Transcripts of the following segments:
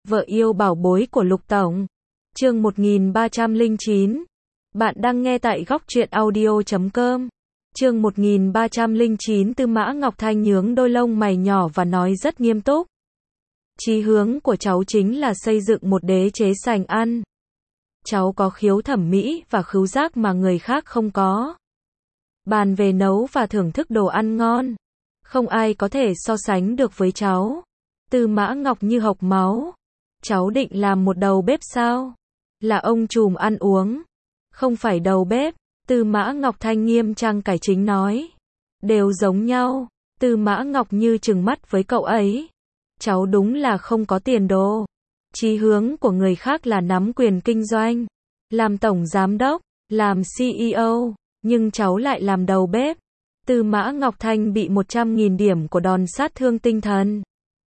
Vợ yêu bảo bối của Lục Tổng. Chương 1309. Bạn đang nghe tại góc truyện audio.com. Chương 1309. Tư Mã Ngọc Thanh nhướng đôi lông mày nhỏ và nói rất nghiêm túc. Chí hướng của cháu chính là xây dựng một đế chế sành ăn. Cháu có khiếu thẩm mỹ và khứu giác mà người khác không có. Bàn về nấu và thưởng thức đồ ăn ngon, không ai có thể so sánh được với cháu. Tư Mã Ngọc như hộc máu. Cháu định làm một đầu bếp sao? Là ông trùm ăn uống, không phải đầu bếp. Tư Mã Ngọc Thanh nghiêm trang cải chính nói. Đều giống nhau. Tư Mã Ngọc như trừng mắt với cậu ấy. Cháu đúng là không có tiền đồ. Chí hướng của người khác là nắm quyền kinh doanh, làm tổng giám đốc, làm CEO, nhưng cháu lại làm đầu bếp. Tư Mã Ngọc Thanh bị 100.000 điểm của đòn sát thương tinh thần.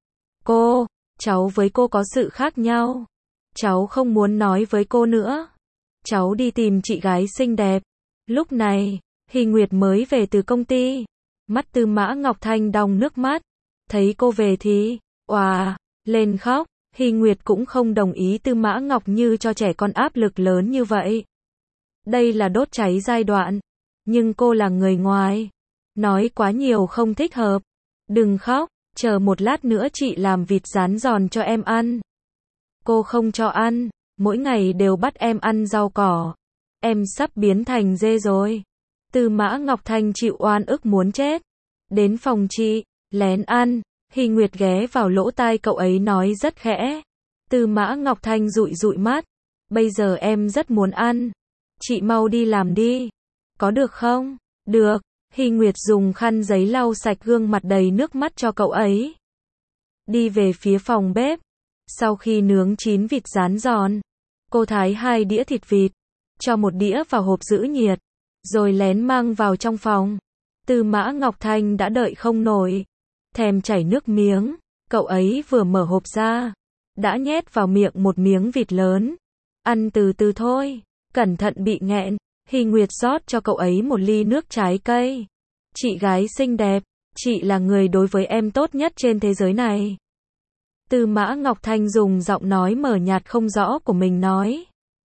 Cháu với cô có sự khác nhau. Cháu không muốn nói với cô nữa. Cháu đi tìm chị gái xinh đẹp. Lúc này, Hy Nguyệt mới về từ công ty. Mắt Tư Mã Ngọc Thanh đong nước mắt. Thấy cô về thì, lên khóc. Hy Nguyệt cũng không đồng ý Tư Mã Ngọc Như cho trẻ con áp lực lớn như vậy. Đây là đốt cháy giai đoạn. Nhưng cô là người ngoài. Nói quá nhiều không thích hợp. Đừng khóc, chờ một lát nữa chị làm vịt rán giòn cho em ăn. Cô không cho ăn, mỗi ngày đều bắt em ăn rau cỏ. Em sắp biến thành dê rồi. Tư Mã Ngọc Thanh chịu oan ức muốn chết. Đến phòng chị, lén ăn. Hy Nguyệt ghé vào lỗ tai cậu ấy nói rất khẽ. Tư Mã Ngọc Thanh dụi dụi mắt. Bây giờ em rất muốn ăn. Chị mau đi làm đi. Có được không? Được. Hy Nguyệt dùng khăn giấy lau sạch gương mặt đầy nước mắt cho cậu ấy. Đi về phía phòng bếp. Sau khi nướng chín vịt rán giòn, cô thái 2 đĩa thịt vịt, cho 1 đĩa vào hộp giữ nhiệt, rồi lén mang vào trong phòng. Tư Mã Ngọc Thanh đã đợi không nổi, thèm chảy nước miếng. Cậu ấy vừa mở hộp ra, đã nhét vào miệng một miếng vịt lớn. Ăn từ từ thôi, cẩn thận bị nghẹn. Hy Nguyệt rót cho cậu ấy 1 ly nước trái cây. Chị gái xinh đẹp, chị là người đối với em tốt nhất trên thế giới này. Tư Mã Ngọc Thanh dùng giọng nói mờ nhạt không rõ của mình nói.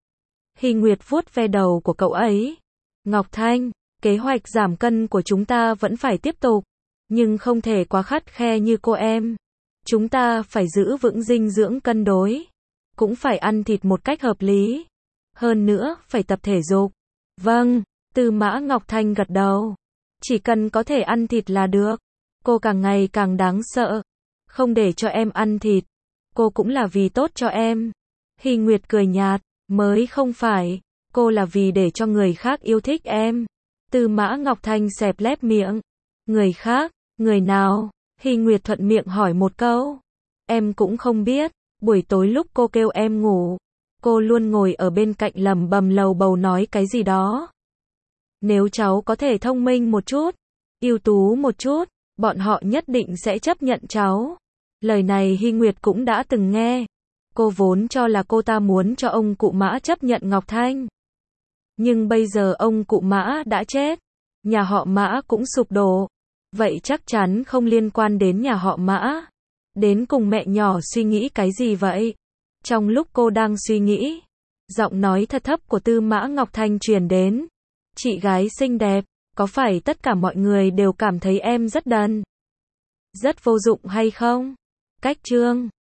Hy Nguyệt vuốt ve đầu của cậu ấy. Ngọc Thanh, kế hoạch giảm cân của chúng ta vẫn phải tiếp tục, nhưng không thể quá khắt khe như cô em. Chúng ta phải giữ vững dinh dưỡng cân đối, cũng phải ăn thịt một cách hợp lý. Hơn nữa, phải tập thể dục. Vâng, Tư Mã Ngọc Thanh gật đầu. Chỉ cần có thể ăn thịt là được. Cô càng ngày càng đáng sợ. Không để cho em ăn thịt, cô cũng là vì tốt cho em. Hy Nguyệt cười nhạt, mới không phải, cô là vì để cho người khác yêu thích em. Tư Mã Ngọc Thanh xẹp lép miệng. Người khác, người nào? Hy Nguyệt thuận miệng hỏi một câu. Em cũng không biết, buổi tối lúc cô kêu em ngủ, cô luôn ngồi ở bên cạnh lẩm bẩm lầu bầu nói cái gì đó. Nếu cháu có thể thông minh một chút, ưu tú một chút, bọn họ nhất định sẽ chấp nhận cháu. Lời này Hy Nguyệt cũng đã từng nghe. Cô vốn cho là cô ta muốn cho ông cụ Mã chấp nhận Ngọc Thanh. Nhưng bây giờ ông cụ Mã đã chết, nhà họ Mã cũng sụp đổ. Vậy chắc chắn không liên quan đến nhà họ Mã. Đến cùng mẹ nhỏ suy nghĩ cái gì vậy? Trong lúc cô đang suy nghĩ, giọng nói thật thấp của Tư Mã Ngọc Thanh truyền đến. Chị gái xinh đẹp, có phải tất cả mọi người đều cảm thấy em rất đần, rất vô dụng hay không? Cách chương